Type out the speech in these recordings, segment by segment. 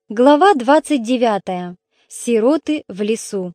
Глава 29. Сироты в лесу.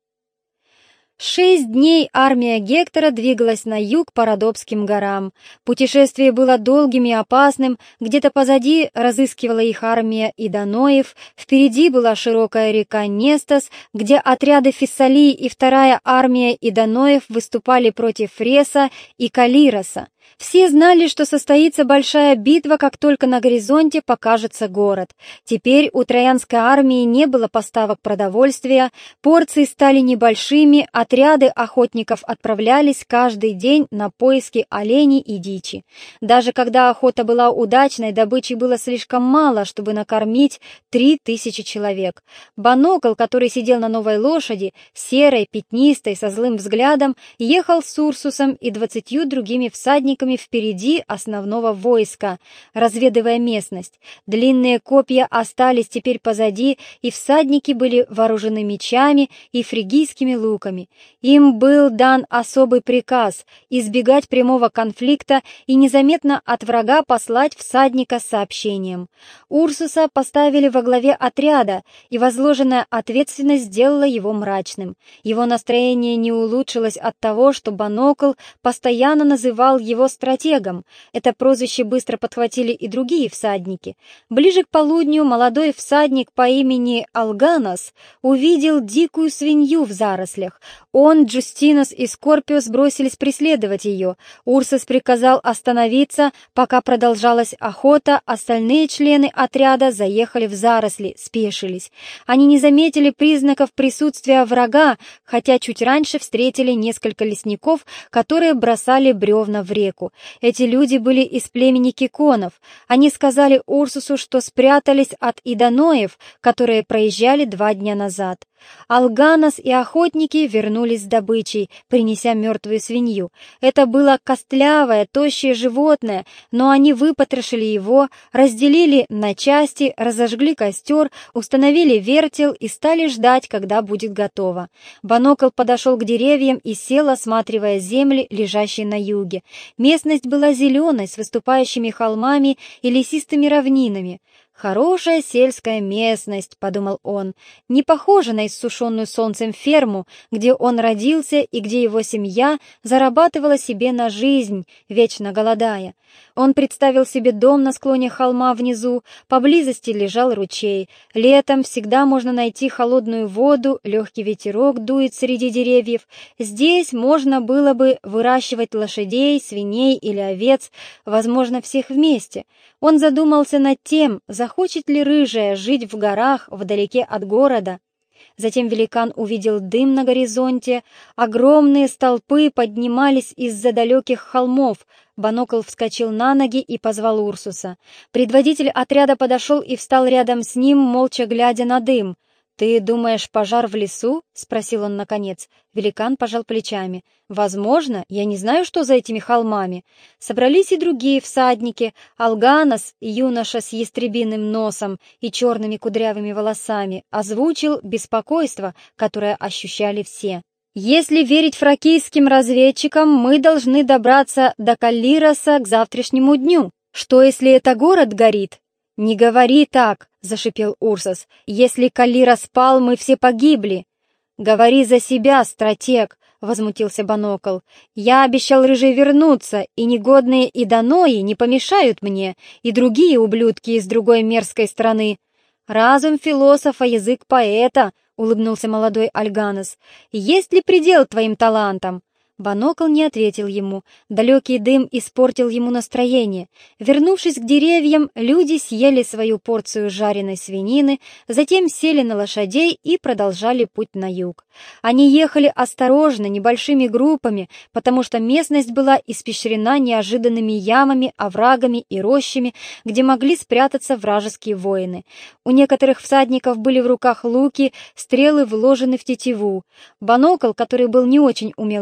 6 дней армия Гектора двигалась на юг по Родопским горам. Путешествие было долгим и опасным, где-то позади разыскивала их армия Иданоев, впереди была широкая река Нестос, где отряды Фессалии и вторая армия Иданоев выступали против Фреса и Калироса. Все знали, что состоится большая битва, как только на горизонте покажется город. Теперь у Троянской армии не было поставок продовольствия, порции стали небольшими, отряды охотников отправлялись каждый день на поиски оленей и дичи. Даже когда охота была удачной, добычи было слишком мало, чтобы накормить 3000 человек. Банокл, который сидел на новой лошади, серой, пятнистой, со злым взглядом, ехал с Урсусом и 20 другими всадниками впереди основного войска, разведывая местность. Длинные копья остались теперь позади, и всадники были вооружены мечами и фригийскими луками. Им был дан особый приказ избегать прямого конфликта и незаметно от врага послать всадника с сообщением. Урсуса поставили во главе отряда, и возложенная ответственность сделала его мрачным. Его настроение не улучшилось от того, что Банокл постоянно называл его стратегом. Это прозвище быстро подхватили и другие всадники. Ближе к полудню молодой всадник по имени Алганос увидел дикую свинью в зарослях. Он, Джустинос и Скорпиус бросились преследовать ее. Урсус приказал остановиться, пока продолжалась охота. Остальные члены отряда заехали в заросли, спешились. Они не заметили признаков присутствия врага, хотя чуть раньше встретили несколько лесников, которые бросали бревна в реку. Эти люди были из племени Киконов. Они сказали Урсусу, что спрятались от Иданоев, которые проезжали 2 дня назад. Алганос и охотники вернулись с добычей, принеся мертвую свинью. Это было костлявое, тощее животное, но они выпотрошили его, разделили на части, разожгли костер, установили вертел и стали ждать, когда будет готово. Банокл подошел к деревьям и сел, осматривая земли, лежащие на юге. Местность была зеленой, с выступающими холмами и лесистыми равнинами. «Хорошая сельская местность», — подумал он, — «не похожа на иссушенную солнцем ферму, где он родился и где его семья зарабатывала себе на жизнь, вечно голодая». Он представил себе дом на склоне холма внизу, поблизости лежал ручей. Летом всегда можно найти холодную воду, легкий ветерок дует среди деревьев. Здесь можно было бы выращивать лошадей, свиней или овец, возможно, всех вместе. Он задумался над тем, захочет ли рыжая жить в горах вдалеке от города. Затем великан увидел дым на горизонте, огромные столпы поднимались из-за далеких холмов. Банокл вскочил на ноги и позвал Урсуса. Предводитель отряда подошел и встал рядом с ним, молча глядя на дым. «Ты думаешь, пожар в лесу?» — спросил он наконец. Великан пожал плечами. «Возможно, я не знаю, что за этими холмами». Собрались и другие всадники. Алганос, юноша с ястребиным носом и черными кудрявыми волосами, озвучил беспокойство, которое ощущали все. «Если верить фракийским разведчикам, мы должны добраться до Каллироса к завтрашнему дню. Что, если это город горит?» «Не говори так», — зашипел Урсус. «Если Каллирос спал, мы все погибли». «Говори за себя, стратег», — возмутился Банокл. «Я обещал рыжей вернуться, и негодные Иданои не помешают мне, и другие ублюдки из другой мерзкой страны». «Разум философа, язык поэта», — улыбнулся молодой Алганос. «Есть ли предел твоим талантам?» Банокл не ответил ему. Далекий дым испортил ему настроение. Вернувшись к деревьям, люди съели свою порцию жареной свинины, затем сели на лошадей и продолжали путь на юг. Они ехали осторожно, небольшими группами, потому что местность была испещрена неожиданными ямами, оврагами и рощами, где могли спрятаться вражеские воины. У некоторых всадников были в руках луки, стрелы вложены в тетиву. Банокл, который был не очень умелым лучником,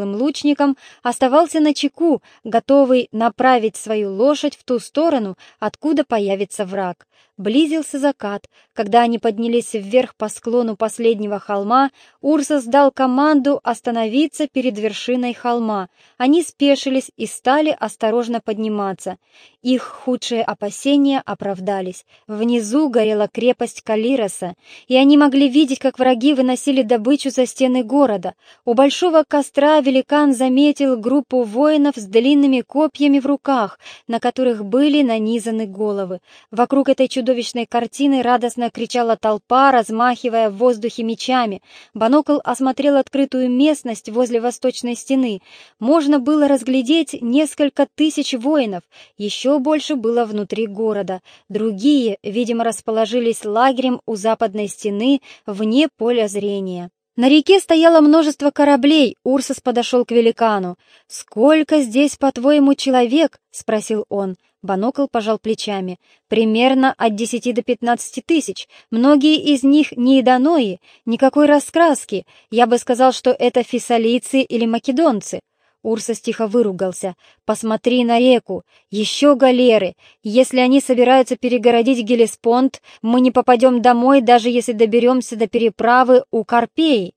лучником, оставался начеку, готовый направить свою лошадь в ту сторону, откуда появится враг. Близился закат. Когда они поднялись вверх по склону последнего холма, Урсус дал команду остановиться перед вершиной холма. Они спешились и стали осторожно подниматься. Их худшие опасения оправдались. Внизу горела крепость Калироса, и они могли видеть, как враги выносили добычу за стены города. У большого костра великан заметил группу воинов с длинными копьями в руках, на которых были нанизаны головы. Вокруг этой чудовищной картины радостно кричала толпа, размахивая в воздухе мечами. Банокл осмотрел открытую местность возле восточной стены. Можно было разглядеть несколько тысяч воинов. Еще больше было внутри города. Другие, видимо, расположились лагерем у западной стены, вне поля зрения. На реке стояло множество кораблей. Урсус подошел к великану. «Сколько здесь, по-твоему, человек?» — спросил он. Банокл пожал плечами. «Примерно от 10 до 15 тысяч. Многие из них не иданои, никакой раскраски. Я бы сказал, что это фессалийцы или македонцы». Урсус тихо выругался. «Посмотри на реку. Еще галеры. Если они собираются перегородить Гелеспонд, мы не попадем домой, даже если доберемся до переправы у Карпеи».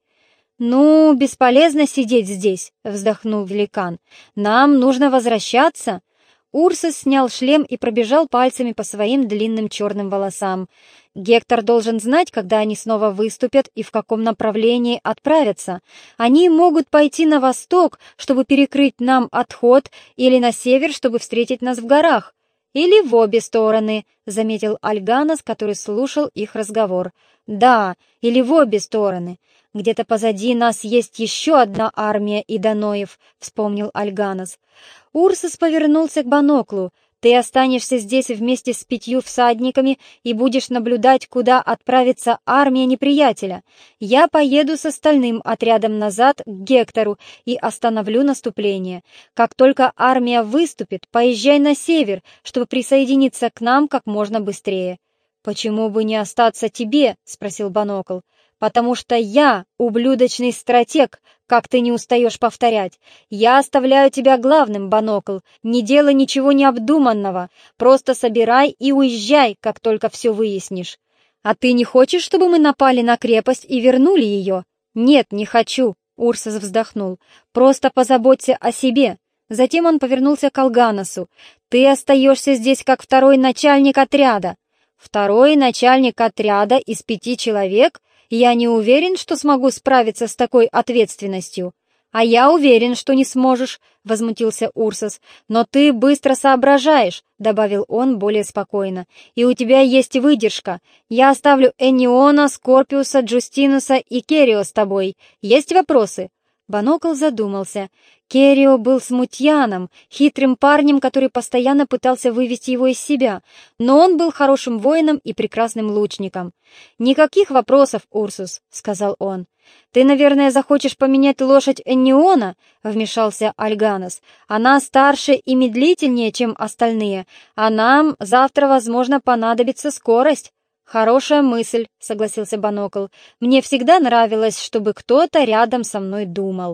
«Ну, бесполезно сидеть здесь», — вздохнул великан. «Нам нужно возвращаться». Урсус снял шлем и пробежал пальцами по своим длинным черным волосам. «Гектор должен знать, когда они снова выступят и в каком направлении отправятся. Они могут пойти на восток, чтобы перекрыть нам отход, или на север, чтобы встретить нас в горах. Или в обе стороны», — заметил Альганос, который слушал их разговор. «Да, или в обе стороны. Где-то позади нас есть еще одна армия иданоев», — вспомнил Альганос. Урсус повернулся к Баноклу. «Ты останешься здесь вместе с 5 всадниками и будешь наблюдать, куда отправится армия неприятеля. Я поеду с остальным отрядом назад к Гектору и остановлю наступление. Как только армия выступит, поезжай на север, чтобы присоединиться к нам как можно быстрее». «Почему бы не остаться тебе?» — спросил Банокл. «Потому что я ублюдочный стратег, как ты не устаешь повторять. Я оставляю тебя главным, Банокл. Не делай ничего необдуманного. Просто собирай и уезжай, как только все выяснишь. А ты не хочешь, чтобы мы напали на крепость и вернули ее?» «Нет, не хочу», — Урсус вздохнул. «Просто позаботься о себе». Затем он повернулся к Алганосу. «Ты остаешься здесь как второй начальник отряда». «Второй начальник отряда из 5 человек? Я не уверен, что смогу справиться с такой ответственностью». «А я уверен, что не сможешь», — возмутился Урсус. «Но ты быстро соображаешь», — добавил он более спокойно. «И у тебя есть выдержка. Я оставлю Энниона, Скорпиуса, Джустинуса и Керио с тобой. Есть вопросы?» Банокл задумался. Керио был смутьяном, хитрым парнем, который постоянно пытался вывести его из себя, но он был хорошим воином и прекрасным лучником. «Никаких вопросов, Урсус», — сказал он. «Ты, наверное, захочешь поменять лошадь Энниона?» — вмешался Альганос. «Она старше и медлительнее, чем остальные, а нам завтра, возможно, понадобится скорость». «Хорошая мысль», — согласился Банокл. «Мне всегда нравилось, чтобы кто-то рядом со мной думал».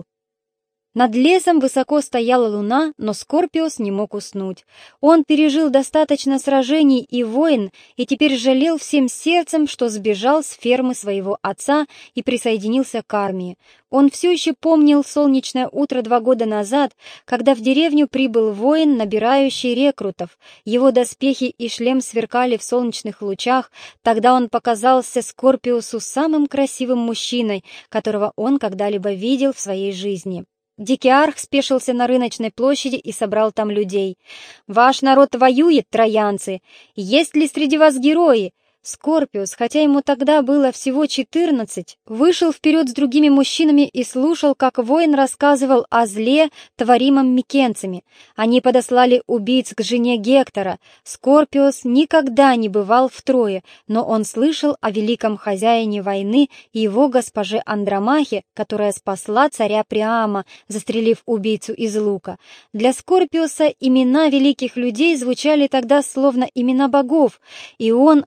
Над лесом высоко стояла луна, но Скорпиус не мог уснуть. Он пережил достаточно сражений и войн, и теперь жалел всем сердцем, что сбежал с фермы своего отца и присоединился к армии. Он все еще помнил солнечное утро 2 года назад, когда в деревню прибыл воин, набирающий рекрутов. Его доспехи и шлем сверкали в солнечных лучах. Тогда он показался Скорпиусу самым красивым мужчиной, которого он когда-либо видел в своей жизни. Дикиарх спешился на рыночной площади и собрал там людей. «Ваш народ воюет, троянцы! Есть ли среди вас герои?» Скорпиус, хотя ему тогда было всего 14, вышел вперед с другими мужчинами и слушал, как воин рассказывал о зле, творимом микенцами. Они подослали убийц к жене Гектора. Скорпиус никогда не бывал в Трое, но он слышал о великом хозяине войны и его госпоже Андромахе, которая спасла царя Приама, застрелив убийцу из лука. Для Скорпиуса имена великих людей звучали тогда словно имена богов, и он, открыв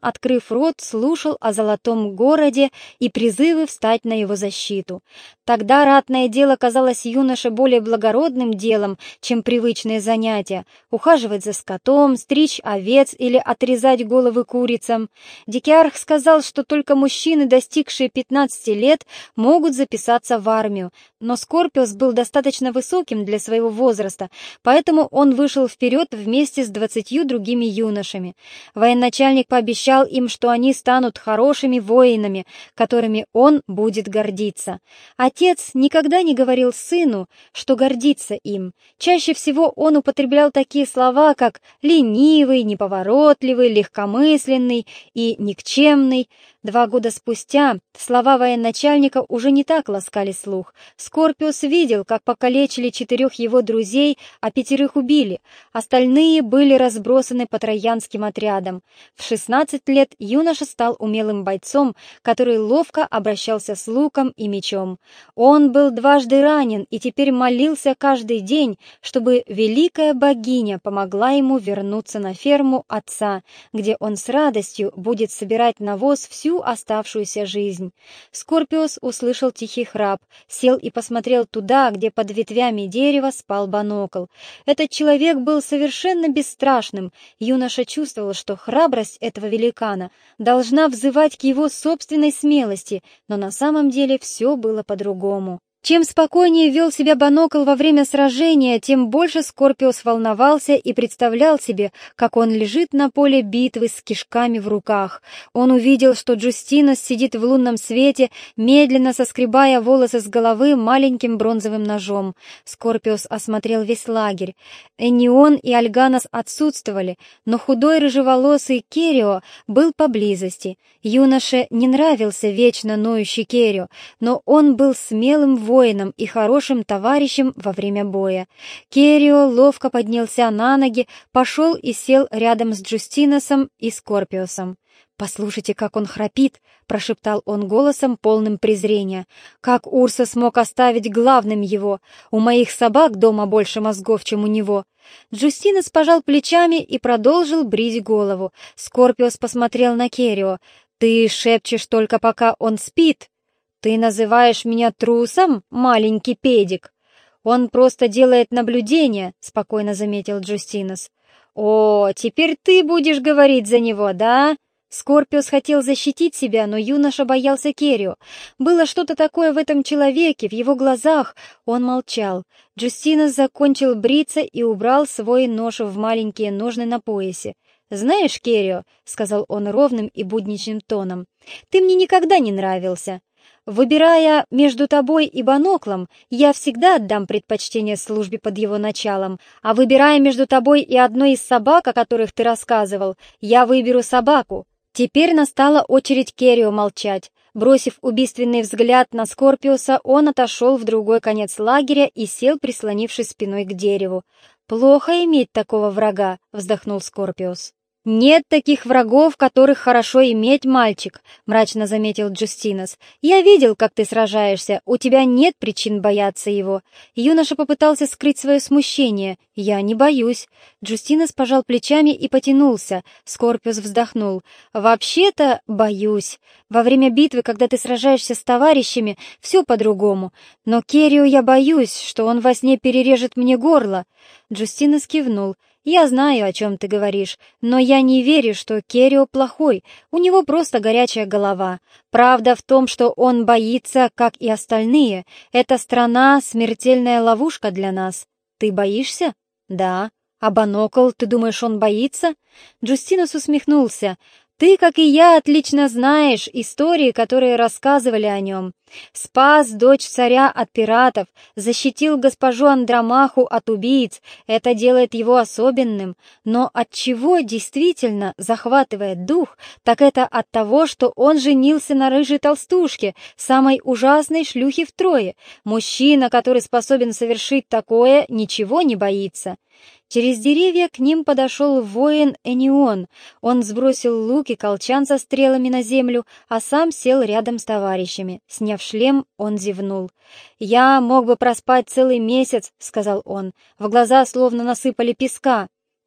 открыв рот, слушал о золотом городе и призывы встать на его защиту. Тогда ратное дело казалось юноше более благородным делом, чем привычные занятия — ухаживать за скотом, стричь овец или отрезать головы курицам. Дикиарх сказал, что только мужчины, достигшие 15 лет, могут записаться в армию, но Скорпиос был достаточно высоким для своего возраста, поэтому он вышел вперед вместе с 20 другими юношами. Военачальник пообещал им, что они станут хорошими воинами, которыми он будет гордиться. Отец никогда не говорил сыну, что гордится им. Чаще всего он употреблял такие слова, как «ленивый», «неповоротливый», «легкомысленный» и «никчемный». 2 года спустя слова военачальника уже не так ласкали слух. Скорпиос видел, как покалечили 4 его друзей, а 5 убили. Остальные были разбросаны по троянским отрядам. В 16 лет юноша стал умелым бойцом, который ловко обращался с луком и мечом. Он был дважды ранен и теперь молился каждый день, чтобы великая богиня помогла ему вернуться на ферму отца, где он с радостью будет собирать навоз всю оставшуюся жизнь. Скорпиос услышал тихий храп, сел и посмотрел туда, где под ветвями дерева спал Банокл. Этот человек был совершенно бесстрашным. Юноша чувствовал, что храбрость этого великана должна взывать к его собственной смелости, но на самом деле все было по-другому. Чем спокойнее вел себя Банокл во время сражения, тем больше Скорпиос волновался и представлял себе, как он лежит на поле битвы с кишками в руках. Он увидел, что Джустинос сидит в лунном свете, медленно соскребая волосы с головы маленьким бронзовым ножом. Скорпиос осмотрел весь лагерь. Энион и Альганос отсутствовали, но худой рыжеволосый Керио был поблизости. Юноше не нравился вечно ноющий Керио, но он был смелым воином и хорошим товарищем во время боя. Керио ловко поднялся на ноги, пошел и сел рядом с Джустиносом и Скорпиосом. «Послушайте, как он храпит!» — прошептал он голосом, полным презрения. «Как Урса смог оставить главным его? У моих собак дома больше мозгов, чем у него!» Джустинос пожал плечами и продолжил брить голову. Скорпиос посмотрел на Керио. «Ты шепчешь только пока он спит!» «Ты называешь меня трусом, маленький педик?» «Он просто делает наблюдение», — спокойно заметил Джустинос. «О, теперь ты будешь говорить за него, да?» Скорпиос хотел защитить себя, но юноша боялся Керио. Было что-то такое в этом человеке, в его глазах. Он молчал. Джустинос закончил бриться и убрал свой нож в маленькие ножны на поясе. «Знаешь, Керио», — сказал он ровным и будничным тоном, — «ты мне никогда не нравился. Выбирая между тобой и Баноклом, я всегда отдам предпочтение службе под его началом, а выбирая между тобой и одной из собак, о которых ты рассказывал, я выберу собаку». Теперь настала очередь Керио молчать. Бросив убийственный взгляд на Скорпиоса, он отошел в другой конец лагеря и сел, прислонившись спиной к дереву. «Плохо иметь такого врага», — вздохнул Скорпиос. «Нет таких врагов, которых хорошо иметь, мальчик», — мрачно заметил Джустинос. «Я видел, как ты сражаешься, у тебя нет причин бояться его». Юноша попытался скрыть свое смущение. «Я не боюсь». Джустинос пожал плечами и потянулся. Скорпиос вздохнул. «Вообще-то боюсь. Во время битвы, когда ты сражаешься с товарищами, все по-другому. Но Керио я боюсь, что он во сне перережет мне горло». Джустинос кивнул. «Я знаю, о чем ты говоришь, но я не верю, что Керио плохой, у него просто горячая голова. Правда в том, что он боится, как и остальные. Эта страна — смертельная ловушка для нас. Ты боишься?» «Да». «А Банокл, ты думаешь, он боится?» Джустинос усмехнулся. «Ты, как и я, отлично знаешь истории, которые рассказывали о нем. Спас дочь царя от пиратов, защитил госпожу Андромаху от убийц. Это делает его особенным. Но от чего действительно захватывает дух, так это от того, что он женился на рыжей толстушке, самой ужасной шлюхе втрое. Мужчина, который способен совершить такое, ничего не боится». Через деревья к ним подошел воин Энион. Он сбросил лук и колчан со стрелами на землю, а сам сел рядом с товарищами. Сняв шлем, он зевнул. «Я мог бы проспать целый месяц», — сказал он. В глаза словно насыпали песка.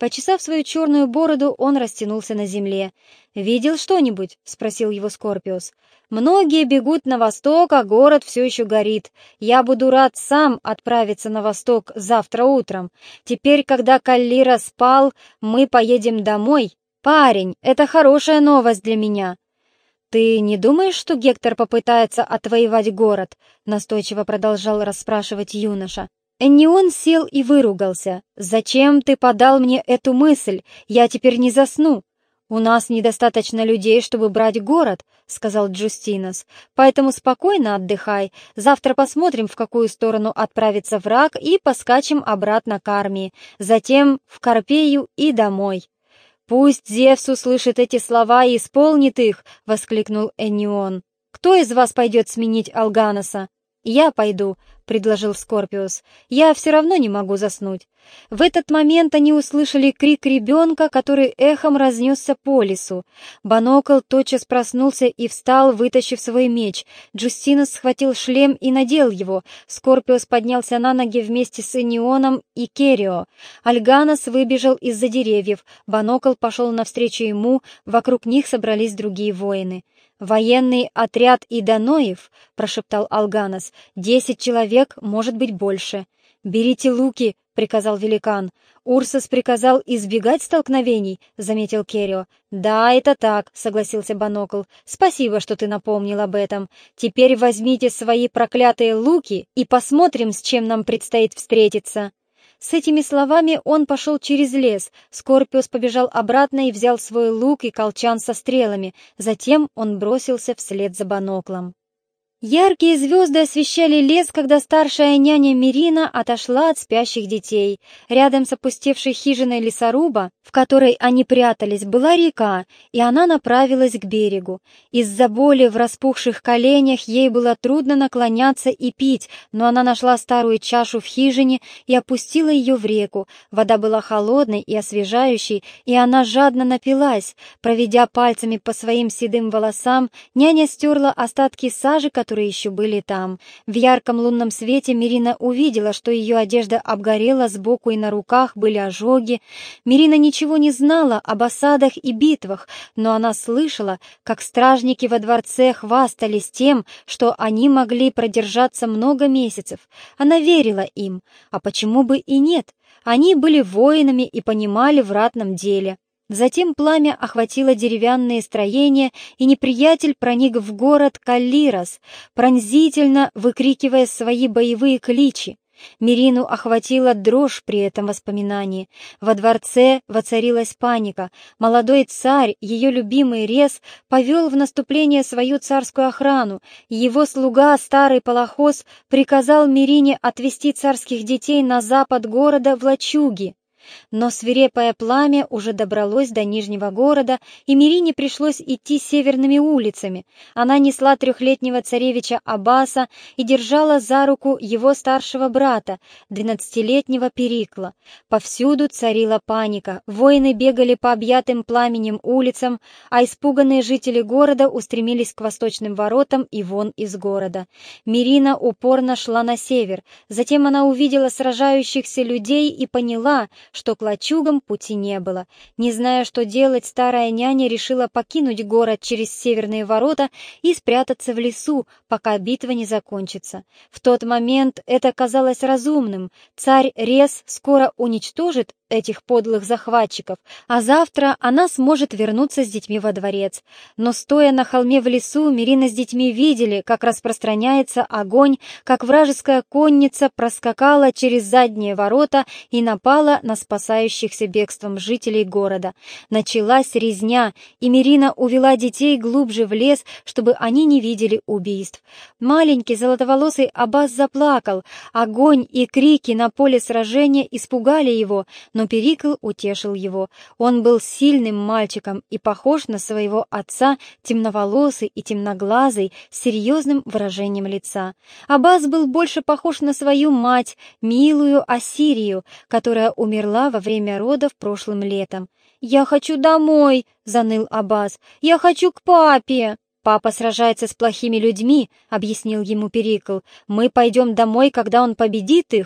Почесав свою черную бороду, он растянулся на земле. «Видел что-нибудь?» — спросил его Скорпиус. «Многие бегут на восток, а город все еще горит. Я буду рад сам отправиться на восток завтра утром. Теперь, когда Каллира спал, мы поедем домой. Парень, это хорошая новость для меня». «Ты не думаешь, что Гектор попытается отвоевать город?» — настойчиво продолжал расспрашивать юноша. Эннион сел и выругался. «Зачем ты подал мне эту мысль? Я теперь не засну». «У нас недостаточно людей, чтобы брать город», — сказал Джустинос. «Поэтому спокойно отдыхай. Завтра посмотрим, в какую сторону отправится враг, и поскачем обратно к армии. Затем в Карпею и домой». «Пусть Зевс услышит эти слова и исполнит их», — воскликнул Эннион. «Кто из вас пойдет сменить Алганоса?» «Я пойду», — предложил Скорпиус. «Я все равно не могу заснуть». В этот момент они услышали крик ребенка, который эхом разнесся по лесу. Банокл тотчас проснулся и встал, вытащив свой меч. Джустинос схватил шлем и надел его. Скорпиус поднялся на ноги вместе с Энионом и Керио. Альганос выбежал из-за деревьев. Банокл пошел навстречу ему, вокруг них собрались другие воины. «Военный отряд Иданоев», — прошептал Алганос, — 10 человек, может быть, больше. «Берите луки», — приказал великан. «Урсос приказал избегать столкновений», — заметил Керио. «Да, это так», — согласился Банокл. «Спасибо, что ты напомнил об этом. Теперь возьмите свои проклятые луки и посмотрим, с чем нам предстоит встретиться». С этими словами он пошел через лес. Скорпиус побежал обратно и взял свой лук и колчан со стрелами. Затем он бросился вслед за Баноклом. Яркие звезды освещали лес, когда старшая няня Мирина отошла от спящих детей. Рядом с опустевшей хижиной лесоруба, в которой они прятались, была река, и она направилась к берегу. Из-за боли в распухших коленях ей было трудно наклоняться и пить, но она нашла старую чашу в хижине и опустила ее в реку. Вода была холодной и освежающей, и она жадно напилась. Проведя пальцами по своим седым волосам, няня стерла остатки сажи, которые еще были там. В ярком лунном свете Мирина увидела, что ее одежда обгорела сбоку и на руках были ожоги. Мирина ничего не знала об осадах и битвах, но она слышала, как стражники во дворце хвастались тем, что они могли продержаться много месяцев. Она верила им, а почему бы и нет? Они были воинами и понимали в ратном деле. Затем пламя охватило деревянные строения, и неприятель проник в город Каллирос, пронзительно выкрикивая свои боевые кличи. Мирину охватила дрожь при этом воспоминании. Во дворце воцарилась паника. Молодой царь, ее любимый Рез, повел в наступление свою царскую охрану. Его слуга, старый Палахос, приказал Мирине отвести царских детей на запад города в лачуги. Но свирепое пламя уже добралось до Нижнего города, и Мирине пришлось идти северными улицами. Она несла 3-летнего царевича Аббаса и держала за руку его старшего брата, 12-летнего Перикла. Повсюду царила паника, воины бегали по объятым пламенем улицам, а испуганные жители города устремились к восточным воротам и вон из города. Мирина упорно шла на север, затем она увидела сражающихся людей и поняла, что к лачугам пути не было. Не зная, что делать, старая няня решила покинуть город через северные ворота и спрятаться в лесу, пока битва не закончится. В тот момент это казалось разумным. Царь Рез скоро уничтожит этих подлых захватчиков, а завтра она сможет вернуться с детьми во дворец. Но, стоя на холме в лесу, Мирина с детьми видели, как распространяется огонь, как вражеская конница проскакала через задние ворота и напала на спасающихся бегством жителей города. Началась резня, и Мирина увела детей глубже в лес, чтобы они не видели убийств. Маленький золотоволосый Аббас заплакал. Огонь и крики на поле сражения испугали его, но Перикл утешил его. Он был сильным мальчиком и похож на своего отца, темноволосый и темноглазый, с серьезным выражением лица. Аббас был больше похож на свою мать, милую Ассирию, которая умерла во время родов прошлым летом. «Я хочу домой!» — заныл Аббас. «Я хочу к папе!» «Папа сражается с плохими людьми», — объяснил ему Перикл. «Мы пойдем домой, когда он победит их».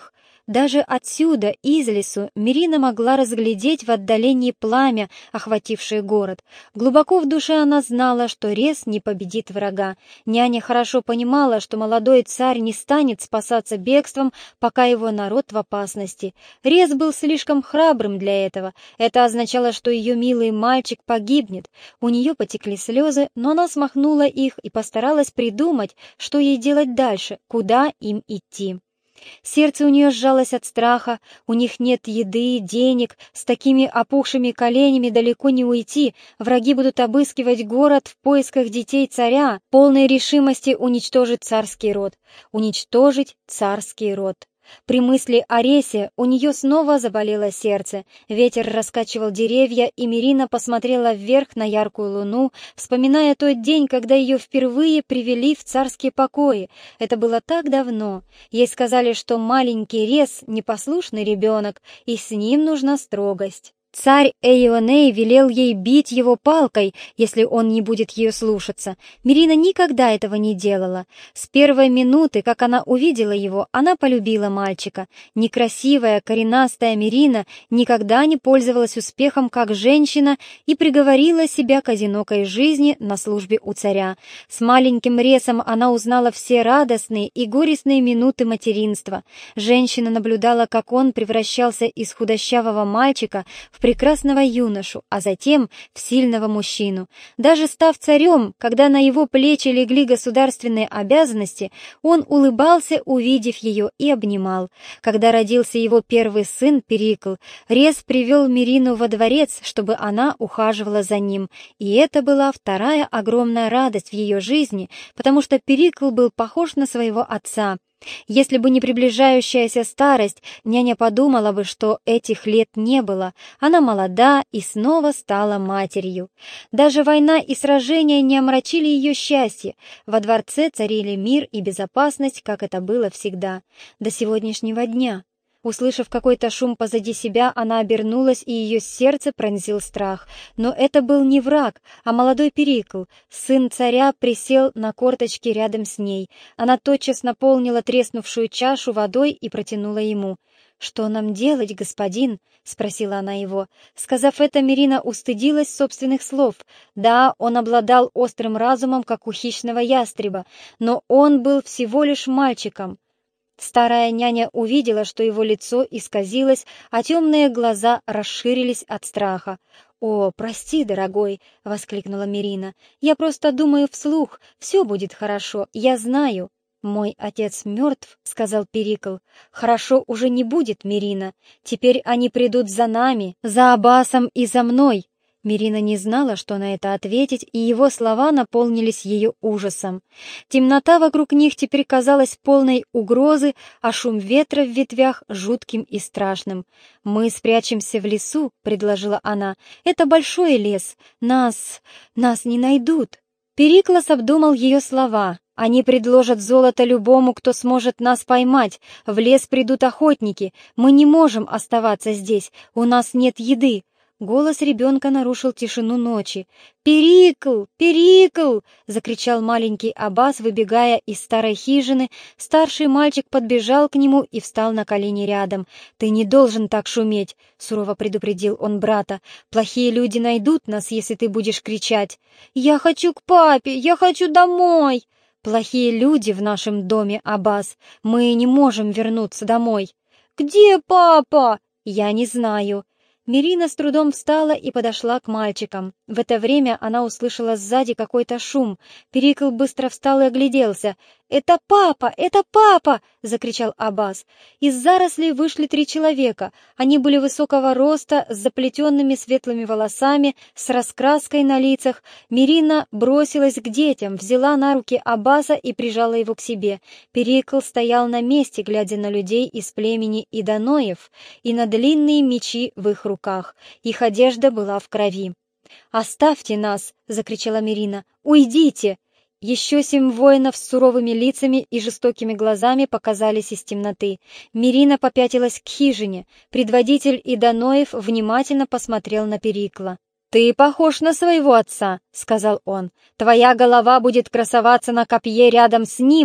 Даже отсюда, из лесу, Мирина могла разглядеть в отдалении пламя, охватившее город. Глубоко в душе она знала, что Рез не победит врага. Няня хорошо понимала, что молодой царь не станет спасаться бегством, пока его народ в опасности. Рез был слишком храбрым для этого. Это означало, что ее милый мальчик погибнет. У нее потекли слезы, но она смахнула их и постаралась придумать, что ей делать дальше, куда им идти. Сердце у нее сжалось от страха, у них нет еды, денег, с такими опухшими коленями далеко не уйти, враги будут обыскивать город в поисках детей царя, полной решимости уничтожить царский род. Уничтожить царский род. При мысли о Ресе у нее снова заболело сердце. Ветер раскачивал деревья, и Мирина посмотрела вверх на яркую луну, вспоминая тот день, когда ее впервые привели в царские покои. Это было так давно. Ей сказали, что маленький Рес — непослушный ребенок, и с ним нужна строгость. Царь Эйоней велел ей бить его палкой, если он не будет ее слушаться. Мирина никогда этого не делала. С первой минуты, как она увидела его, она полюбила мальчика. Некрасивая, коренастая Мирина никогда не пользовалась успехом как женщина и приговорила себя к одинокой жизни на службе у царя. С маленьким Ресом она узнала все радостные и горестные минуты материнства. Женщина наблюдала, как он превращался из худощавого мальчика в прекрасного юношу, а затем в сильного мужчину. Даже став царем, когда на его плечи легли государственные обязанности, он улыбался, увидев ее, и обнимал. Когда родился его первый сын Перикл, Рез привел Мирину во дворец, чтобы она ухаживала за ним, и это была вторая огромная радость в ее жизни, потому что Перикл был похож на своего отца. Если бы не приближающаяся старость, няня подумала бы, что этих лет не было. Она молода и снова стала матерью. Даже война и сражения не омрачили ее счастье. Во дворце царили мир и безопасность, как это было всегда, до сегодняшнего дня. Услышав какой-то шум позади себя, она обернулась, и ее сердце пронзил страх. Но это был не враг, а молодой Перикл. Сын царя присел на корточки рядом с ней. Она тотчас наполнила треснувшую чашу водой и протянула ему. «Что нам делать, господин?» — спросила она его. Сказав это, Мирина устыдилась собственных слов. Да, он обладал острым разумом, как у хищного ястреба, но он был всего лишь мальчиком. Старая няня увидела, что его лицо исказилось, а темные глаза расширились от страха. «О, прости, дорогой!» — воскликнула Мирина. «Я просто думаю вслух. Все будет хорошо, я знаю». «Мой отец мертв», — сказал Перикл. «Хорошо уже не будет, Мирина. Теперь они придут за нами, за Аббасом и за мной». Мирина не знала, что на это ответить, и его слова наполнились ее ужасом. Темнота вокруг них теперь казалась полной угрозы, а шум ветра в ветвях жутким и страшным. «Мы спрячемся в лесу», — предложила она. «Это большой лес. Нас не найдут». Периклос обдумал ее слова. «Они предложат золото любому, кто сможет нас поймать. В лес придут охотники. Мы не можем оставаться здесь. У нас нет еды». Голос ребенка нарушил тишину ночи. «Перикл! Перикл!» — закричал маленький Аббас, выбегая из старой хижины. Старший мальчик подбежал к нему и встал на колени рядом. «Ты не должен так шуметь!» — сурово предупредил он брата. «Плохие люди найдут нас, если ты будешь кричать!» «Я хочу к папе! Я хочу домой!» «Плохие люди в нашем доме, Аббас! Мы не можем вернуться домой!» «Где папа?» «Я не знаю!» Мирина с трудом встала и подошла к мальчикам. В это время она услышала сзади какой-то шум. Перикл быстро встал и огляделся. «Это папа! Это папа!» — закричал Аббас. Из зарослей вышли 3 человека. Они были высокого роста, с заплетенными светлыми волосами, с раскраской на лицах. Мирина бросилась к детям, взяла на руки Аббаса и прижала его к себе. Перикл стоял на месте, глядя на людей из племени Иданоев и на длинные мечи в их руках. Их одежда была в крови. «Оставьте нас!» — закричала Мирина. «Уйдите!» Еще 7 воинов с суровыми лицами и жестокими глазами показались из темноты. Мирина попятилась к хижине. Предводитель Иданоев внимательно посмотрел на Перикла. «Ты похож на своего отца», — сказал он. «Твоя голова будет красоваться на копье рядом с ним».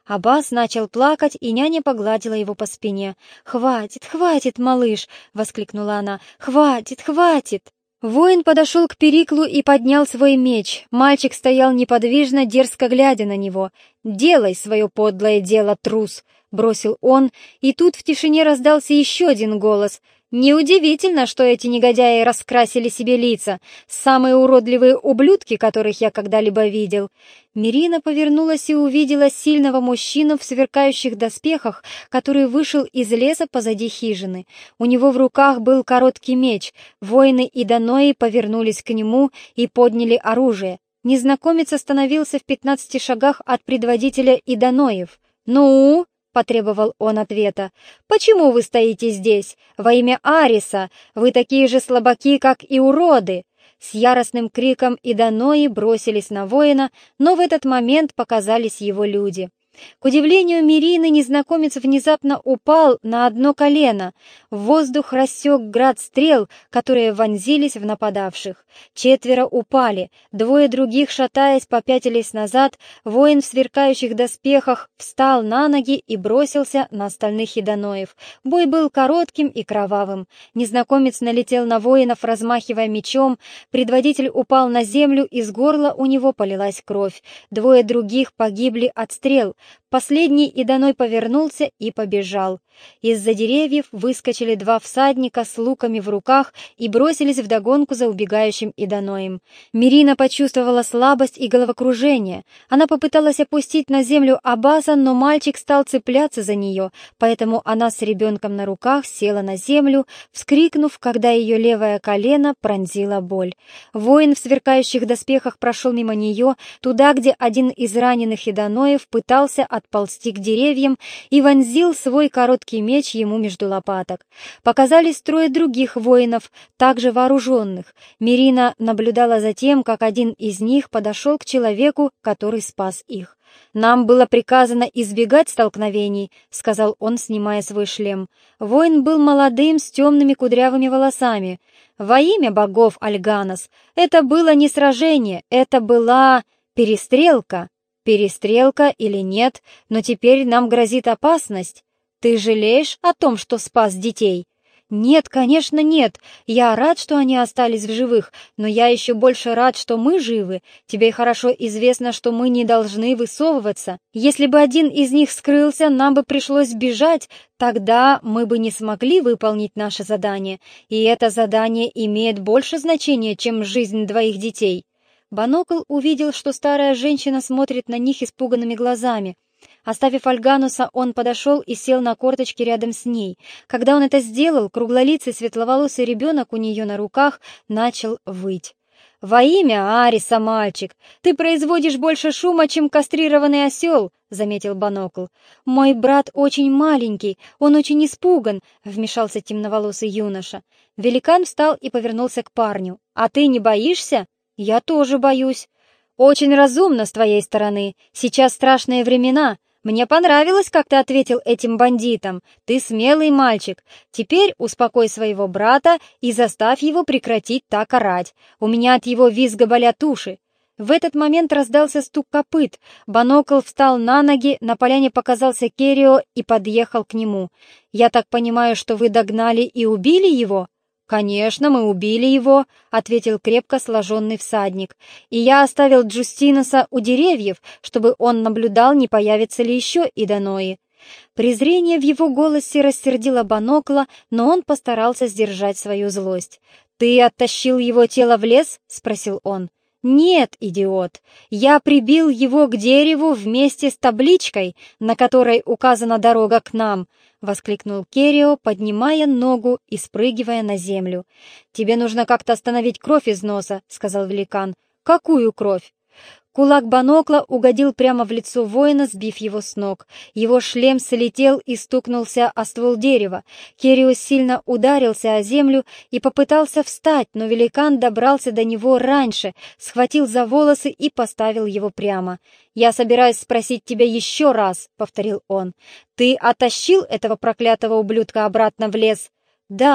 Аббас начал плакать, и няня погладила его по спине. «Хватит, хватит, малыш!» — воскликнула она. «Хватит, хватит!» Воин подошел к Периклу и поднял свой меч. Мальчик стоял неподвижно, дерзко глядя на него. «Делай свое подлое дело, трус!» — бросил он, и тут в тишине раздался еще один голос. «Неудивительно, что эти негодяи раскрасили себе лица, самые уродливые ублюдки, которых я когда-либо видел». Мирина повернулась и увидела сильного мужчину в сверкающих доспехах, который вышел из леса позади хижины. У него в руках был короткий меч. Воины и данои повернулись к нему и подняли оружие. Незнакомец остановился в 15 шагах от предводителя иданоев. «Ну?» — потребовал он ответа. «Почему вы стоите здесь? Во имя Ариса! Вы такие же слабаки, как и уроды!» С яростным криком иданои бросились на воина, но в этот момент показались его люди. К удивлению Мирины, незнакомец внезапно упал на одно колено. В воздух рассек град стрел, которые вонзились в нападавших. 4 упали, 2 других, шатаясь, попятились назад. Воин в сверкающих доспехах встал на ноги и бросился на остальных иданоев. Бой был коротким и кровавым. Незнакомец налетел на воинов, размахивая мечом. Предводитель упал на землю, из горла у него полилась кровь. 2 других погибли от стрел. Последний иданой повернулся и побежал. Из-за деревьев выскочили 2 всадника с луками в руках и бросились вдогонку за убегающим иданоем. Мирина почувствовала слабость и головокружение. Она попыталась опустить на землю Аббаса, но мальчик стал цепляться за нее, поэтому она с ребенком на руках села на землю, вскрикнув, когда ее левое колено пронзила боль. Воин в сверкающих доспехах прошел мимо нее, туда, где один из раненых иданоев пытался отползти к деревьям и вонзил свой короткий меч ему между лопаток. Показались 3 других воинов, также вооруженных. Мирина наблюдала за тем, как один из них подошел к человеку, который спас их. «Нам было приказано избегать столкновений», — сказал он, снимая свой шлем. Воин был молодым, с темными кудрявыми волосами. «Во имя богов, Альганос, это было не сражение, это была перестрелка». «Перестрелка или нет, но теперь нам грозит опасность. Ты жалеешь о том, что спас детей?» «Нет, конечно, нет. Я рад, что они остались в живых, но я еще больше рад, что мы живы. Тебе хорошо известно, что мы не должны высовываться. Если бы один из них скрылся, нам бы пришлось бежать, тогда мы бы не смогли выполнить наше задание, и это задание имеет больше значения, чем жизнь 2 детей». Банокл увидел, что старая женщина смотрит на них испуганными глазами. Оставив Альгануса, он подошел и сел на корточки рядом с ней. Когда он это сделал, круглолицый светловолосый ребенок у нее на руках начал выть. «Во имя Ариса, мальчик, ты производишь больше шума, чем кастрированный осел», — заметил Банокл. «Мой брат очень маленький, он очень испуган», — вмешался темноволосый юноша. Великан встал и повернулся к парню. «А ты не боишься?» «Я тоже боюсь». «Очень разумно с твоей стороны. Сейчас страшные времена. Мне понравилось, как ты ответил этим бандитам. Ты смелый мальчик. Теперь успокой своего брата и заставь его прекратить так орать. У меня от его визга болят уши». В этот момент раздался стук копыт. Банокл встал на ноги, на поляне показался Керио и подъехал к нему. «Я так понимаю, что вы догнали и убили его?» «Конечно, мы убили его», — ответил крепко сложенный всадник. «И я оставил Джустиноса у деревьев, чтобы он наблюдал, не появится ли еще иданои». Презрение в его голосе рассердило Банокла, но он постарался сдержать свою злость. «Ты оттащил его тело в лес?» — спросил он. «Нет, идиот, я прибил его к дереву вместе с табличкой, на которой указана дорога к нам», — воскликнул Керио, поднимая ногу и спрыгивая на землю. «Тебе нужно как-то остановить кровь из носа», — сказал великан. «Какую кровь?» Кулак Банокла угодил прямо в лицо воина, сбив его с ног. Его шлем слетел и стукнулся о ствол дерева. Керио сильно ударился о землю и попытался встать, но великан добрался до него раньше, схватил за волосы и поставил его прямо. «Я собираюсь спросить тебя еще раз», — повторил он. «Ты оттащил этого проклятого ублюдка обратно в лес?» «Да».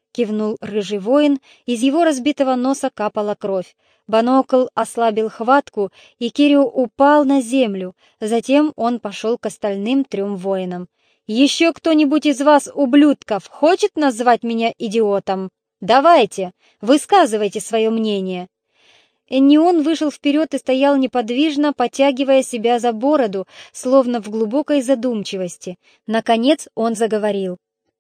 — кивнул рыжий воин, из его разбитого носа капала кровь. Банокл ослабил хватку, и Кирио упал на землю. Затем он пошел к остальным 3 воинам. «Еще кто-нибудь из вас, ублюдков, хочет назвать меня идиотом? Давайте, высказывайте свое мнение». Эннион вышел вперед и стоял неподвижно, потягивая себя за бороду, словно в глубокой задумчивости. Наконец он заговорил.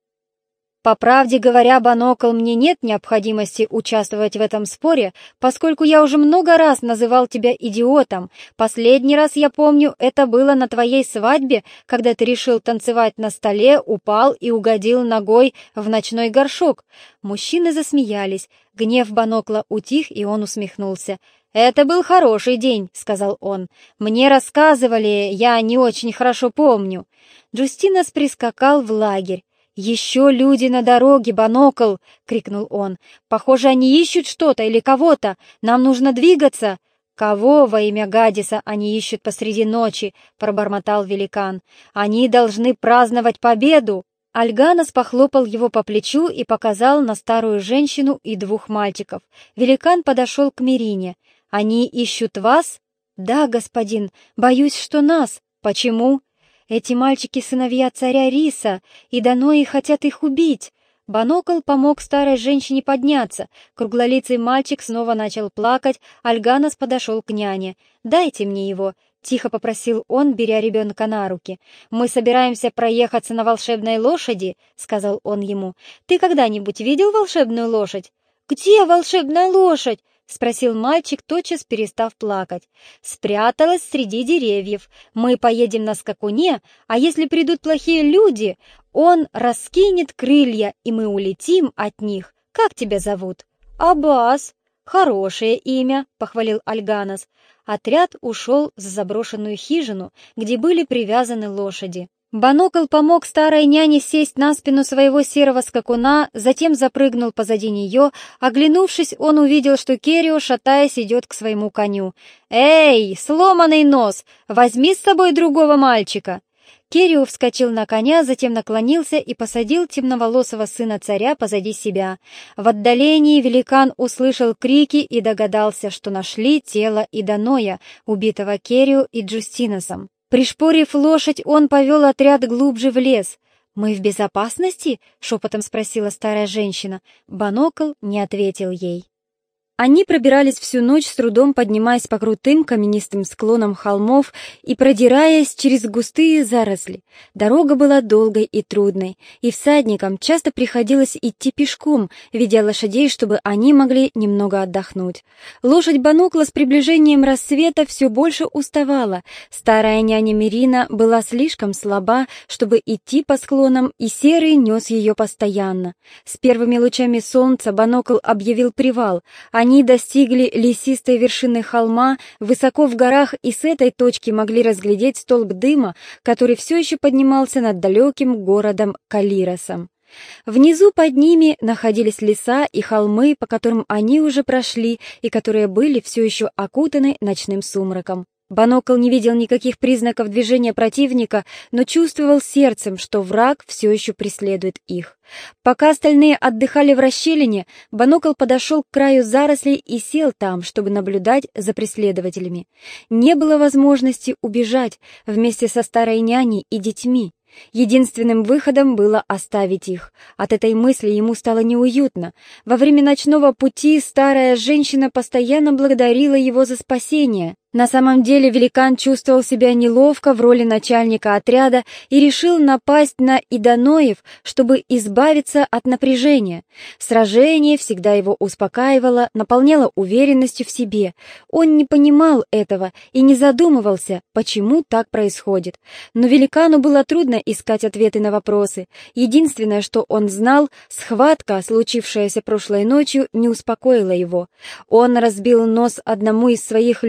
«По правде говоря, Банокл, мне нет необходимости участвовать в этом споре, поскольку я уже много раз называл тебя идиотом. Последний раз, я помню, это было на твоей свадьбе, когда ты решил танцевать на столе, упал и угодил ногой в ночной горшок». Мужчины засмеялись. Гнев Банокла утих, и он усмехнулся. «Это был хороший день», — сказал он. «Мне рассказывали, я не очень хорошо помню». Джустинос прискакал в лагерь. «Еще люди на дороге, Банокл!» — крикнул он. «Похоже, они ищут что-то или кого-то. Нам нужно двигаться!» «Кого во имя Гадиса они ищут посреди ночи?» — пробормотал великан. «Они должны праздновать победу!» Альганос похлопал его по плечу и показал на старую женщину и 2 мальчиков. Великан подошел к Мерине. «Они ищут вас?» «Да, господин. Боюсь, что нас. Почему?» «Эти мальчики — сыновья царя Риса, и Данои хотят их убить». Банокл помог старой женщине подняться. Круглолицый мальчик снова начал плакать. Альганос подошел к няне. «Дайте мне его», — тихо попросил он, беря ребенка на руки. «Мы собираемся проехаться на волшебной лошади», — сказал он ему. «Ты когда-нибудь видел волшебную лошадь?» «Где волшебная лошадь?» — спросил мальчик, тотчас перестав плакать. «Спряталась среди деревьев. Мы поедем на скакуне, а если придут плохие люди, он раскинет крылья, и мы улетим от них. Как тебя зовут?» «Аббас». «Хорошее имя», — похвалил Альганос. Отряд ушел за заброшенную хижину, где были привязаны лошади. Банокл помог старой няне сесть на спину своего серого скакуна, затем запрыгнул позади нее. Оглянувшись, он увидел, что Керио, шатаясь, идет к своему коню. «Эй, сломанный нос, возьми с собой другого мальчика!» Керио вскочил на коня, затем наклонился и посадил темноволосого сына царя позади себя. В отдалении великан услышал крики и догадался, что нашли тело Иданоя, убитого Керио и Джустиносом. Пришпорив лошадь, он повел отряд глубже в лес. «Мы в безопасности?» — шепотом спросила старая женщина. Банокл не ответил ей. Они пробирались всю ночь, с трудом поднимаясь по крутым каменистым склонам холмов и продираясь через густые заросли. Дорога была долгой и трудной, и всадникам часто приходилось идти пешком, ведя лошадей, чтобы они могли немного отдохнуть. Лошадь Банокла с приближением рассвета все больше уставала. Старая няня Мерина была слишком слаба, чтобы идти по склонам, и Серый нес ее постоянно. С первыми лучами солнца Банокл объявил привал. Они достигли лесистой вершины холма, высоко в горах, и с этой точки могли разглядеть столб дыма, который все еще поднимался над далеким городом Калиросом. Внизу под ними находились леса и холмы, по которым они уже прошли и которые были все еще окутаны ночным сумраком. Банокл не видел никаких признаков движения противника, но чувствовал сердцем, что враг все еще преследует их. Пока остальные отдыхали в расщелине, Банокл подошел к краю зарослей и сел там, чтобы наблюдать за преследователями. Не было возможности убежать вместе со старой няней и детьми. Единственным выходом было оставить их. От этой мысли ему стало неуютно. Во время ночного пути старая женщина постоянно благодарила его за спасение. На самом деле великан чувствовал себя неловко в роли начальника отряда и решил напасть на Иданоев, чтобы избавиться от напряжения. Сражение всегда его успокаивало, наполняло уверенностью в себе. Он не понимал этого и не задумывался, почему так происходит. Но великану было трудно искать ответы на вопросы. Единственное, что он знал, схватка, случившаяся прошлой ночью, не успокоила его. Он разбил нос одному из своих людей,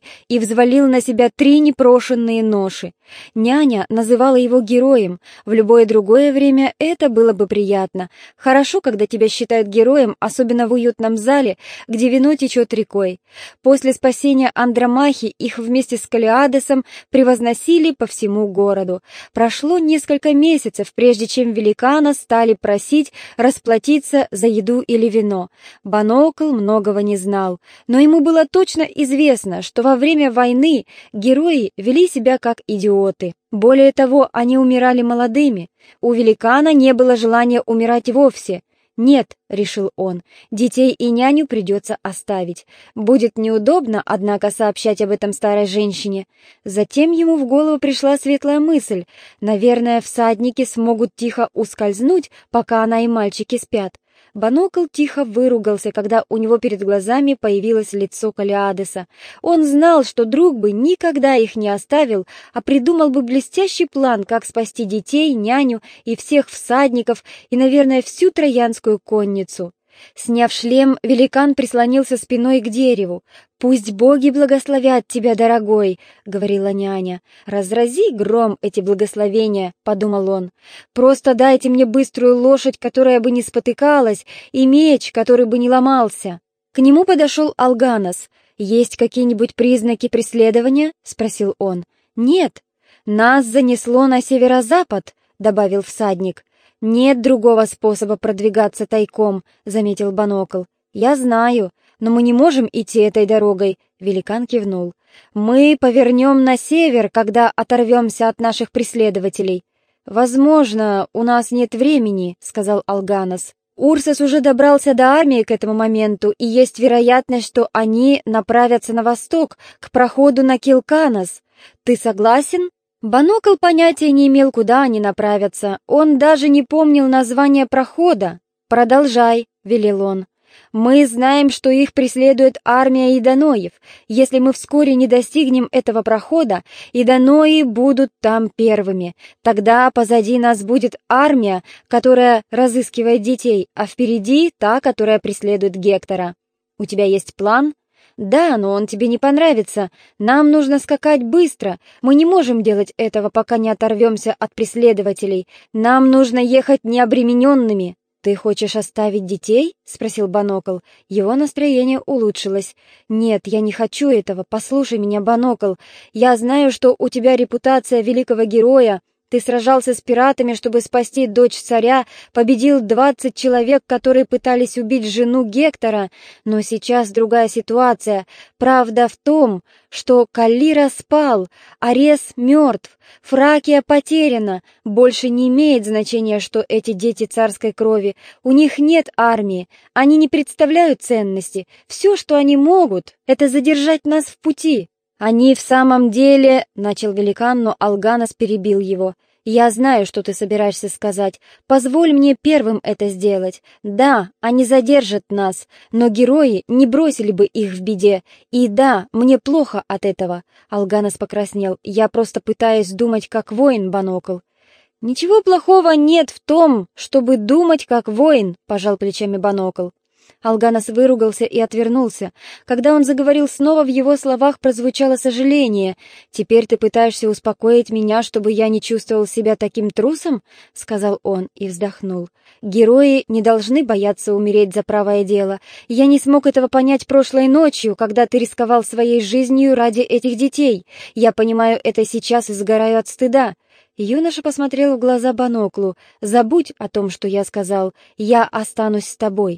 и взвалил на себя 3 непрошенные ноши. Няня называла его героем. В любое другое время это было бы приятно. Хорошо, когда тебя считают героем, особенно в уютном зале, где вино течет рекой. После спасения Андромахи их вместе с Калиадесом превозносили по всему городу. Прошло несколько месяцев, прежде чем великана стали просить расплатиться за еду или вино. Банокл многого не знал, но ему было точно известно, что во время войны герои вели себя как идиоты. Более того, они умирали молодыми. У великана не было желания умирать вовсе. «Нет», — решил он, — «детей и няню придется оставить. Будет неудобно, однако, сообщать об этом старой женщине». Затем ему в голову пришла светлая мысль. Наверное, всадники смогут тихо ускользнуть, пока она и мальчики спят. Банокл тихо выругался, когда у него перед глазами появилось лицо Калиадеса. Он знал, что друг бы никогда их не оставил, а придумал бы блестящий план, как спасти детей, няню и всех всадников, и, наверное, всю троянскую конницу. Сняв шлем, великан прислонился спиной к дереву. «Пусть боги благословят тебя, дорогой», — говорила няня. «Разрази гром эти благословения», — подумал он. «Просто дайте мне быструю лошадь, которая бы не спотыкалась, и меч, который бы не ломался». К нему подошел Алганос. «Есть какие-нибудь признаки преследования?» — спросил он. «Нет. Нас занесло на северо-запад», — добавил всадник. «Нет другого способа продвигаться тайком», — заметил Банокл. «Я знаю, но мы не можем идти этой дорогой», — великан кивнул. «Мы повернем на север, когда оторвемся от наших преследователей». «Возможно, у нас нет времени», — сказал Алганос. «Урсос уже добрался до армии к этому моменту, и есть вероятность, что они направятся на восток, к проходу на Килканос. Ты согласен?» Банокл понятия не имел, куда они направятся. Он даже не помнил название прохода. «Продолжай», — велел он. «Мы знаем, что их преследует армия Иданоев. Если мы вскоре не достигнем этого прохода, Иданои будут там первыми. Тогда позади нас будет армия, которая разыскивает детей, а впереди та, которая преследует Гектора. У тебя есть план?» «Да, но он тебе не понравится. Нам нужно скакать быстро. Мы не можем делать этого, пока не оторвемся от преследователей. Нам нужно ехать необремененными». «Ты хочешь оставить детей?» — спросил Банокл. Его настроение улучшилось. «Нет, я не хочу этого. Послушай меня, Банокл. Я знаю, что у тебя репутация великого героя. Ты сражался с пиратами, чтобы спасти дочь царя, победил 20 человек, которые пытались убить жену Гектора, но сейчас другая ситуация. Правда в том, что Каллира спал, Арес мертв, Фракия потеряна. Больше не имеет значения, что эти дети царской крови. У них нет армии, они не представляют ценности. Все, что они могут, это задержать нас в пути». «Они в самом деле...» — начал великан, но Алганос перебил его. «Я знаю, что ты собираешься сказать. Позволь мне первым это сделать. Да, они задержат нас, но герои не бросили бы их в беде. И да, мне плохо от этого». Алганос покраснел. «Я просто пытаюсь думать как воин, Банокл». «Ничего плохого нет в том, чтобы думать как воин», — пожал плечами Банокл. Алганос выругался и отвернулся. Когда он заговорил снова, в его словах прозвучало сожаление. «Теперь ты пытаешься успокоить меня, чтобы я не чувствовал себя таким трусом?» — сказал он и вздохнул. «Герои не должны бояться умереть за правое дело. Я не смог этого понять прошлой ночью, когда ты рисковал своей жизнью ради этих детей. Я понимаю это сейчас и сгораю от стыда». Юноша посмотрел в глаза Баноклу. «Забудь о том, что я сказал. Я останусь с тобой».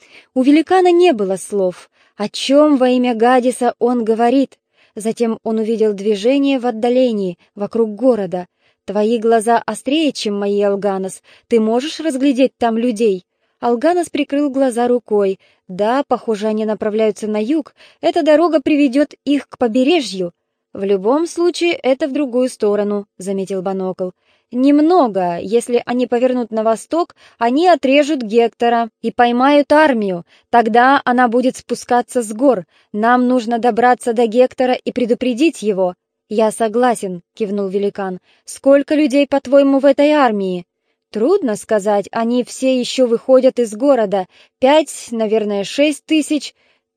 У великана не было слов. О чем во имя Гадиса он говорит? Затем он увидел движение в отдалении, вокруг города. «Твои глаза острее, чем мои, Алганос. Ты можешь разглядеть там людей?» Алганос прикрыл глаза рукой. «Да, похоже, они направляются на юг. Эта дорога приведет их к побережью». «В любом случае, это в другую сторону», — заметил Банокл. «Немного. Если они повернут на восток, они отрежут Гектора и поймают армию. Тогда она будет спускаться с гор. Нам нужно добраться до Гектора и предупредить его». «Я согласен», — кивнул великан. «Сколько людей, по-твоему, в этой армии?» «Трудно сказать. Они все еще выходят из города. 5, наверное, 6 тысяч».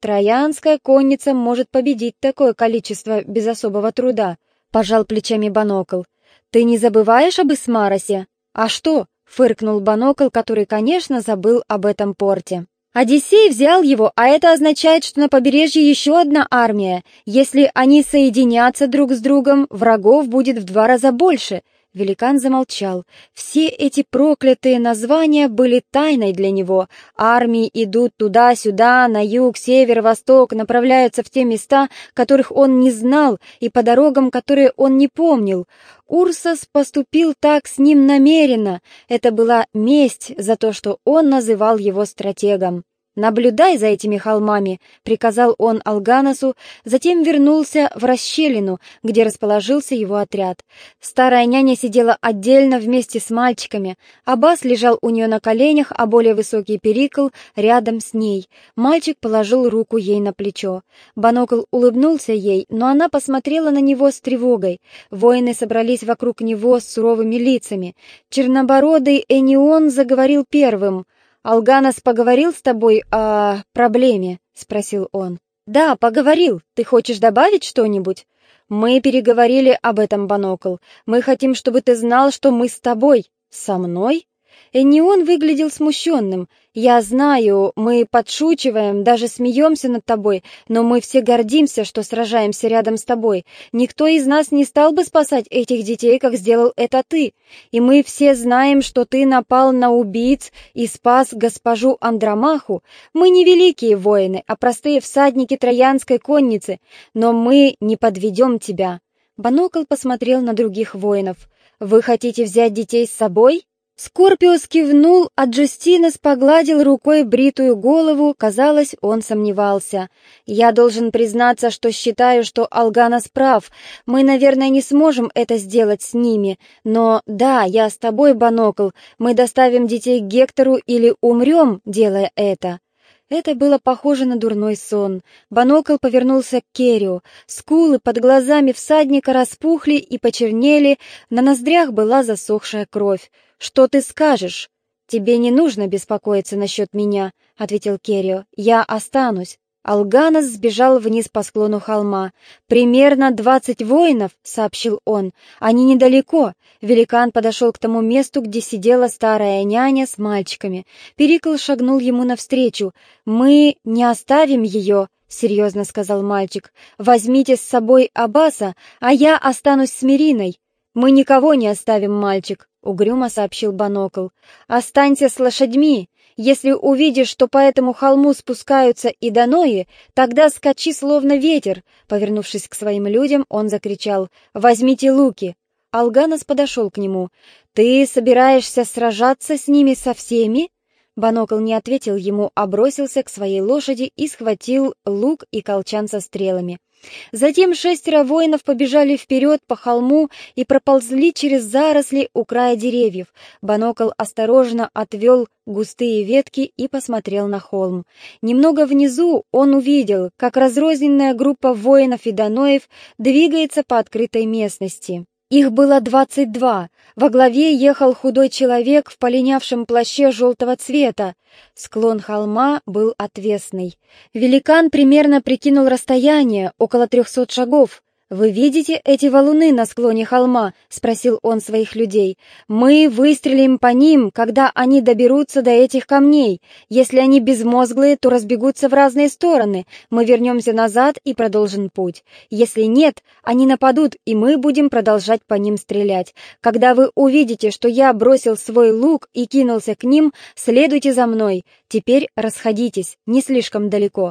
троянская конница может победить такое количество без особого труда», — пожал плечами Банокл. «Ты не забываешь об Исмаросе?» «А что?» — фыркнул Банокл, который, конечно, забыл об этом порте. «Одиссей взял его, а это означает, что на побережье еще одна армия. Если они соединятся друг с другом, врагов будет в 2 раза больше». Великан замолчал. Все эти проклятые названия были тайной для него. Армии идут туда-сюда, на юг, север, восток, направляются в те места, которых он не знал, и по дорогам, которые он не помнил. Урсос поступил так с ним намеренно. Это была месть за то, что он называл его стратегом. «Наблюдай за этими холмами», — приказал он Алганосу, затем вернулся в расщелину, где расположился его отряд. Старая няня сидела отдельно вместе с мальчиками. Аббас лежал у нее на коленях, а более высокий Перикл рядом с ней. Мальчик положил руку ей на плечо. Банокл улыбнулся ей, но она посмотрела на него с тревогой. Воины собрались вокруг него с суровыми лицами. Чернобородый Энион заговорил первым. «Алганос поговорил с тобой о проблеме?» — спросил он. «Да, поговорил. Ты хочешь добавить что-нибудь?» «Мы переговорили об этом, Банокл. Мы хотим, чтобы ты знал, что мы с тобой». «Со мной?» Энион выглядел смущенным. «Я знаю, мы подшучиваем, даже смеемся над тобой, но мы все гордимся, что сражаемся рядом с тобой. Никто из нас не стал бы спасать этих детей, как сделал это ты. И мы все знаем, что ты напал на убийц и спас госпожу Андромаху. Мы не великие воины, а простые всадники троянской конницы, но мы не подведем тебя». Банокл посмотрел на других воинов. «Вы хотите взять детей с собой?» Скорпиус кивнул, а Джустинус погладил рукой бритую голову, казалось, он сомневался. «Я должен признаться, что считаю, что Алганос прав. Мы, наверное, не сможем это сделать с ними. Но да, я с тобой, Банокл. Мы доставим детей к Гектору или умрем, делая это». Это было похоже на дурной сон. Банокл повернулся к Керио. Скулы под глазами всадника распухли и почернели, на ноздрях была засохшая кровь. «Что ты скажешь?» «Тебе не нужно беспокоиться насчет меня», — ответил Керио. «Я останусь». Алганос сбежал вниз по склону холма. «Примерно 20 воинов», — сообщил он. «Они недалеко». Великан подошел к тому месту, где сидела старая няня с мальчиками. Перикл шагнул ему навстречу. «Мы не оставим ее», — серьезно сказал мальчик. «Возьмите с собой Аббаса, а я останусь с Мериной». «Мы никого не оставим, мальчик», — угрюмо сообщил Банокл. «Останься с лошадьми. Если увидишь, что по этому холму спускаются и Данои, тогда скачи словно ветер». Повернувшись к своим людям, он закричал: «Возьмите луки!» Алганос подошел к нему. «Ты собираешься сражаться с ними со всеми?» Банокл не ответил ему, а бросился к своей лошади и схватил лук и колчан со стрелами. Затем 6 воинов побежали вперед по холму и проползли через заросли у края деревьев. Банокл осторожно отвел густые ветки и посмотрел на холм. Немного внизу он увидел, как разрозненная группа воинов и даноев двигается по открытой местности. Их было 22. Во главе ехал худой человек в полинявшем плаще желтого цвета. Склон холма был отвесный. Великан примерно прикинул расстояние, около 300 шагов. «Вы видите эти валуны на склоне холма?» — спросил он своих людей. «Мы выстрелим по ним, когда они доберутся до этих камней. Если они безмозглые, то разбегутся в разные стороны. Мы вернемся назад и продолжим путь. Если нет, они нападут, и мы будем продолжать по ним стрелять. Когда вы увидите, что я бросил свой лук и кинулся к ним, следуйте за мной. Теперь расходитесь, не слишком далеко».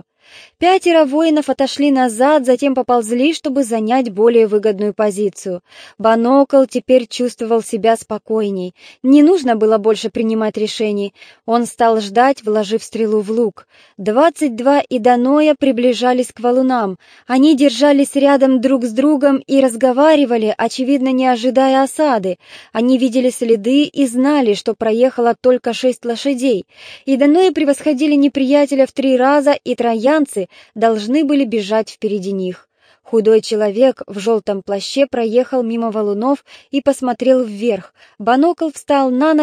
5 воинов отошли назад, затем поползли, чтобы занять более выгодную позицию. Банокл теперь чувствовал себя спокойней. Не нужно было больше принимать решений. Он стал ждать, вложив стрелу в лук. 22 иданоя приближались к валунам. Они держались рядом друг с другом и разговаривали, очевидно, не ожидая осады. Они видели следы и знали, что проехало только 6 лошадей. Иданои превосходили неприятеля в 3 раза, и троянцы должны были бежать впереди них. Худой человек в желтом плаще проехал мимо валунов и посмотрел вверх. Банокл встал на ноги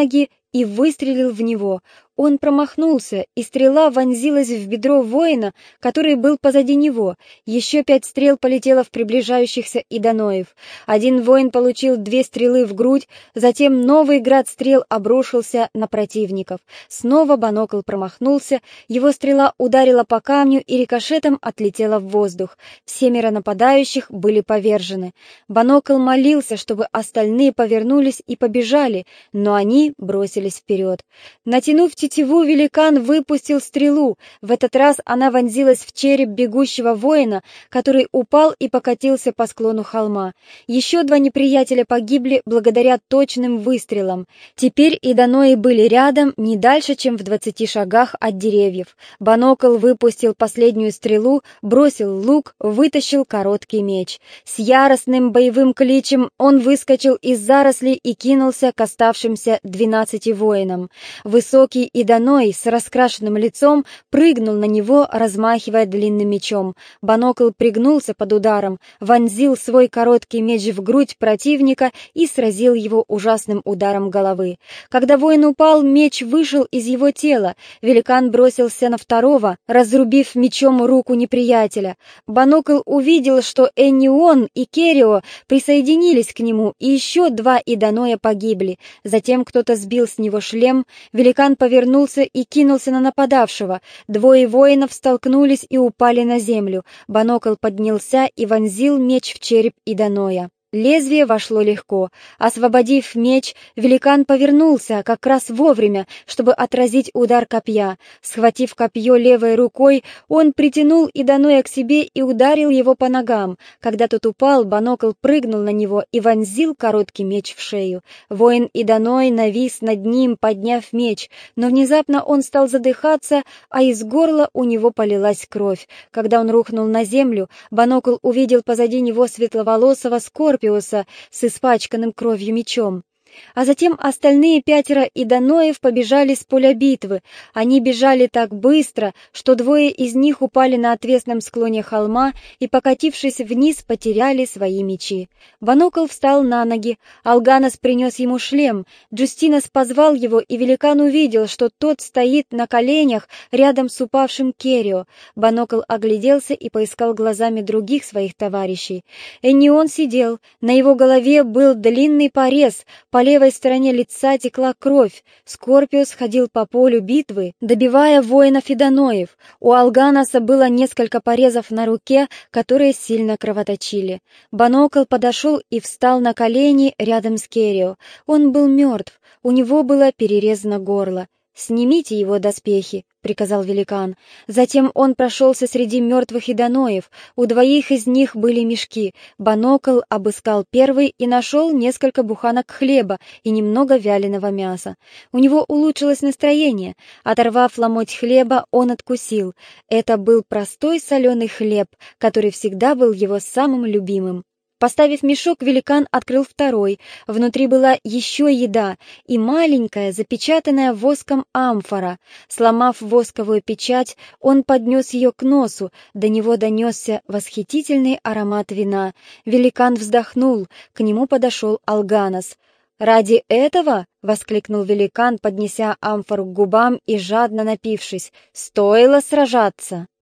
и выстрелил в него. Он промахнулся, и стрела вонзилась в бедро воина, который был позади него. Еще 5 стрел полетело в приближающихся иданоев. Один воин получил 2 стрелы в грудь, затем новый град стрел обрушился на противников. Снова Банокл промахнулся, его стрела ударила по камню и рикошетом отлетела в воздух. 7 нападающих были повержены. Банокл молился, чтобы остальные повернулись и побежали, но они бросились вперед. Натянув тетиву, великан выпустил стрелу. В этот раз она вонзилась в череп бегущего воина, который упал и покатился по склону холма. Еще 2 неприятеля погибли благодаря точным выстрелам. Теперь иданои были рядом, не дальше, чем в 20 шагах от деревьев. Банокл выпустил последнюю стрелу, бросил лук, вытащил короткий меч. С яростным боевым кличем он выскочил из зарослей и кинулся к оставшимся 12 воинам. Высокий иданой с раскрашенным лицом прыгнул на него, размахивая длинным мечом. Банокл пригнулся под ударом, вонзил свой короткий меч в грудь противника и сразил его ужасным ударом головы. Когда воин упал, меч вышел из его тела. Великан бросился на второго, разрубив мечом руку неприятеля. Банокл увидел, что Эннион и Керио присоединились к нему, и еще 2 иданоя погибли. Затем кто-то сбил с него шлем. Великан повернулся и кинулся на нападавшего. 2 воинов столкнулись и упали на землю. Банокл поднялся и вонзил меч в череп иданоя. Лезвие вошло легко. Освободив меч, великан повернулся как раз вовремя, чтобы отразить удар копья. Схватив копье левой рукой, он притянул иданоя к себе и ударил его по ногам. Когда тот упал, Банокл прыгнул на него и вонзил короткий меч в шею. Воин иданой навис над ним, подняв меч, но внезапно он стал задыхаться, а из горла у него полилась кровь. Когда он рухнул на землю, Банокл увидел позади него светловолосого Скорпиуса с испачканным кровью мечом. А затем остальные 5 иданоев побежали с поля битвы. Они бежали так быстро, что 2 из них упали на отвесном склоне холма и, покатившись вниз, потеряли свои мечи. Банокл встал на ноги. Алганос принес ему шлем. Джустинос позвал его, и великан увидел, что тот стоит на коленях рядом с упавшим Керио. Банокл огляделся и поискал глазами других своих товарищей. Эннион сидел. На его голове был длинный порез. По левой стороне лица текла кровь. Скорпиус ходил по полю битвы, добивая воинов-иданоев. У Алганоса было несколько порезов на руке, которые сильно кровоточили. Банокл подошел и встал на колени рядом с Керио. Он был мертв, у него было перерезано горло. «Снимите его доспехи», — приказал великан. Затем он прошелся среди мертвых иданоев. У 2 из них были мешки. Банокл обыскал первый и нашел несколько буханок хлеба и немного вяленого мяса. У него улучшилось настроение. Оторвав ломоть хлеба, он откусил. Это был простой соленый хлеб, который всегда был его самым любимым. Поставив мешок, великан открыл второй. Внутри была еще еда и маленькая, запечатанная воском амфора. Сломав восковую печать, он поднес ее к носу. До него донесся восхитительный аромат вина. Великан вздохнул. К нему подошел Алганос. «Ради этого?» — воскликнул великан, поднеся амфору к губам и жадно напившись. «Стоило сражаться!»